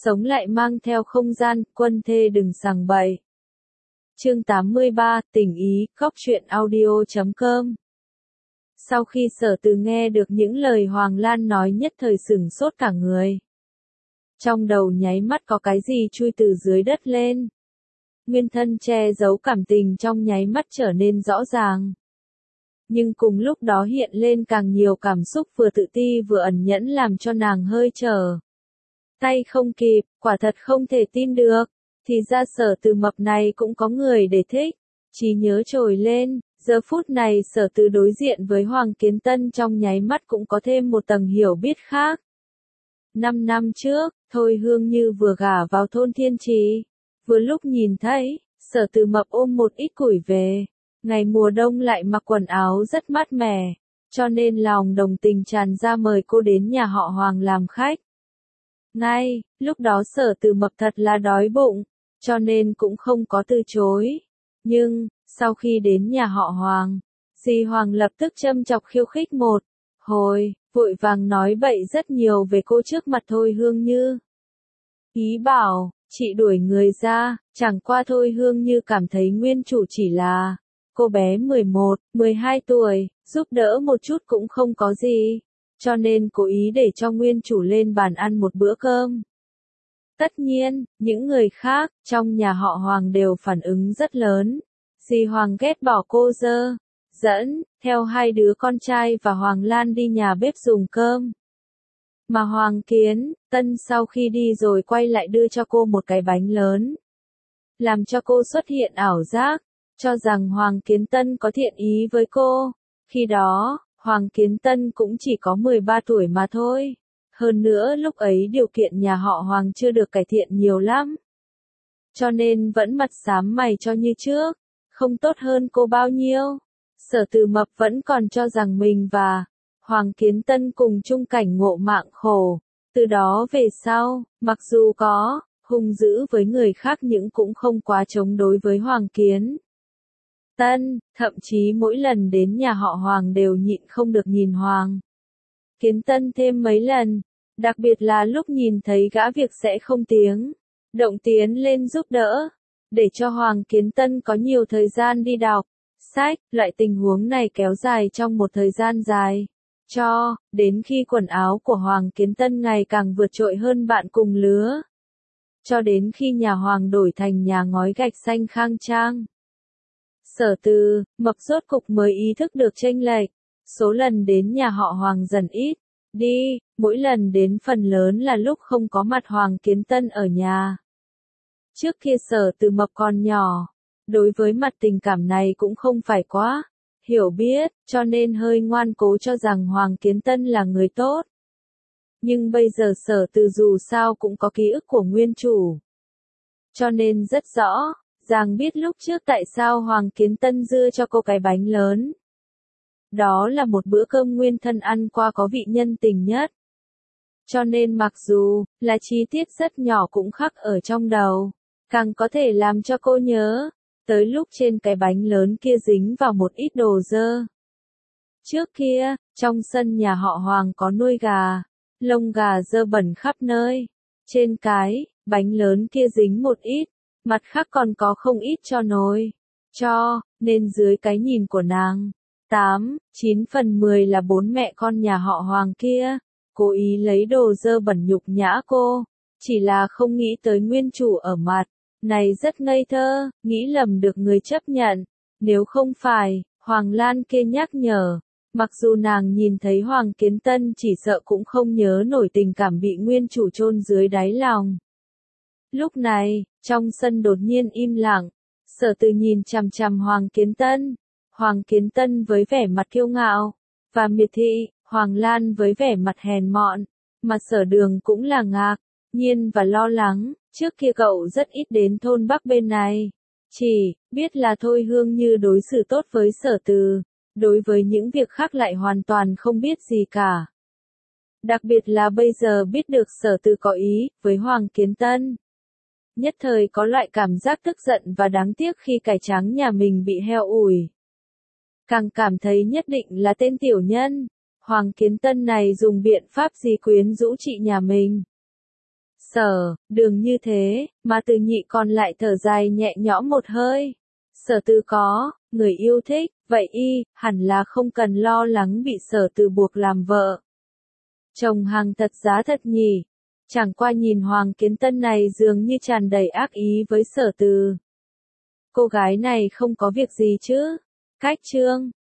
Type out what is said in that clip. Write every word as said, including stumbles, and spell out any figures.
sống lại mang theo không gian, quân thê đừng sằng bậy. Chương tám mươi ba, tình ý, góc truyện audio chấm com. Sau khi Sở Từ nghe được những lời Hoàng Lan nói nhất thời sửng sốt cả người. Trong đầu nháy mắt có cái gì chui từ dưới đất lên. Nguyên thân che giấu cảm tình trong nháy mắt trở nên rõ ràng. Nhưng cùng lúc đó hiện lên càng nhiều cảm xúc vừa tự ti vừa ẩn nhẫn làm cho nàng hơi trở tay không kịp, quả thật không thể tin được. Thì ra Sở Từ mập này cũng có người để thích. Trí nhớ trồi lên, giờ phút này Sở Từ đối diện với Hoàng Kiến Tân trong nháy mắt cũng có thêm một tầng hiểu biết khác. Năm năm trước, Thôi Hương Như vừa gả vào thôn Thiên Trì. Vừa lúc nhìn thấy, Sở Từ mập ôm một ít củi về. Ngày mùa đông lại mặc quần áo rất mát mẻ, cho nên lòng đồng tình tràn ra mời cô đến nhà họ Hoàng làm khách. Ngay, lúc đó Sở Từ mập thật là đói bụng, cho nên cũng không có từ chối. Nhưng, sau khi đến nhà họ Hoàng, dì Hoàng lập tức châm chọc khiêu khích một hồi, vội vàng nói bậy rất nhiều về cô trước mặt Thôi Hương Như. Ý bảo, chị đuổi người ra, chẳng qua Thôi Hương Như cảm thấy nguyên chủ chỉ là cô bé mười một, mười hai tuổi, giúp đỡ một chút cũng không có gì, cho nên cố ý để cho nguyên chủ lên bàn ăn một bữa cơm. Tất nhiên, những người khác trong nhà họ Hoàng đều phản ứng rất lớn. Dì Hoàng ghét bỏ cô dơ, dẫn theo hai đứa con trai và Hoàng Lan đi nhà bếp dùng cơm. Mà Hoàng Kiến Tân sau khi đi rồi quay lại đưa cho cô một cái bánh lớn, làm cho cô xuất hiện ảo giác, cho rằng Hoàng Kiến Tân có thiện ý với cô. Khi đó, Hoàng Kiến Tân cũng chỉ có mười ba tuổi mà thôi. Hơn nữa lúc ấy điều kiện nhà họ Hoàng chưa được cải thiện nhiều lắm. Cho nên vẫn mặt xám mày cho như trước, không tốt hơn cô bao nhiêu. Sở Từ mập vẫn còn cho rằng mình và Hoàng Kiến Tân cùng chung cảnh ngộ mạng khổ. Từ đó về sau, mặc dù có hung dữ với người khác nhưng cũng không quá chống đối với Hoàng Kiến Tân, thậm chí mỗi lần đến nhà họ Hoàng đều nhịn không được nhìn Hoàng Kiến Tân thêm mấy lần, đặc biệt là lúc nhìn thấy gã việc sẽ không tiếng động tiến lên giúp đỡ, để cho Hoàng Kiến Tân có nhiều thời gian đi đọc sách. Loại tình huống này kéo dài trong một thời gian dài, cho đến khi quần áo của Hoàng Kiến Tân ngày càng vượt trội hơn bạn cùng lứa. Cho đến khi nhà Hoàng đổi thành nhà ngói gạch xanh khang trang, Sở Từ mập rốt cục mới ý thức được chênh lệch. Số lần đến nhà họ Hoàng dần ít đi, mỗi lần đến phần lớn là lúc không có mặt Hoàng Kiến Tân ở nhà. Trước kia Sở Từ mập còn nhỏ, đối với mặt tình cảm này cũng không phải quá hiểu biết, cho nên hơi ngoan cố cho rằng Hoàng Kiến Tân là người tốt. Nhưng bây giờ Sở Từ dù sao cũng có ký ức của nguyên chủ, cho nên rất rõ ràng biết lúc trước tại sao Hoàng Kiến Tân đưa cho cô cái bánh lớn. Đó là một bữa cơm nguyên thân ăn qua có vị nhân tình nhất. Cho nên mặc dù là chi tiết rất nhỏ cũng khắc ở trong đầu, càng có thể làm cho cô nhớ tới lúc trên cái bánh lớn kia dính vào một ít đồ dơ. Trước kia, trong sân nhà họ Hoàng có nuôi gà, lông gà dơ bẩn khắp nơi. Trên cái bánh lớn kia dính một ít, mặt khác còn có không ít cho nồi, cho nên dưới cái nhìn của nàng, tám, chín phần mười là bốn mẹ con nhà họ Hoàng kia cố ý lấy đồ dơ bẩn nhục nhã cô, chỉ là không nghĩ tới nguyên chủ ở mặt này rất ngây thơ, nghĩ lầm được người chấp nhận. Nếu không phải Hoàng Lan kia nhắc nhở, mặc dù nàng nhìn thấy Hoàng Kiến Tân chỉ sợ cũng không nhớ nổi tình cảm bị nguyên chủ chôn dưới đáy lòng. Lúc này, trong sân đột nhiên im lặng, Sở Từ nhìn chằm chằm Hoàng Kiến Tân. Hoàng Kiến Tân với vẻ mặt kiêu ngạo và miệt thị, Hoàng Lan với vẻ mặt hèn mọn, mà Sở Đường cũng là ngạc nhiên và lo lắng. Trước kia cậu rất ít đến thôn Bắc bên này, chỉ biết là Thôi Hương Như đối xử tốt với Sở Từ, đối với những việc khác lại hoàn toàn không biết gì cả. Đặc biệt là bây giờ biết được Sở Từ có ý với Hoàng Kiến Tân, nhất thời có loại cảm giác tức giận và đáng tiếc khi cải trắng nhà mình bị heo ủi. Càng cảm thấy nhất định là tên tiểu nhân Hoàng Kiến Tân này dùng biện pháp gì quyến rũ chị nhà mình. Sở, đường như thế, mà Từ Nhị còn lại thở dài nhẹ nhõm một hơi. Sở Từ có, người yêu thích, vậy y, hẳn là không cần lo lắng bị Sở Từ buộc làm vợ. Chồng hàng thật giá thật nhỉ. Chẳng qua nhìn Hoàng Kiến Tân này dường như tràn đầy ác ý với Sở Từ. Cô gái này không có việc gì chứ? Cách chương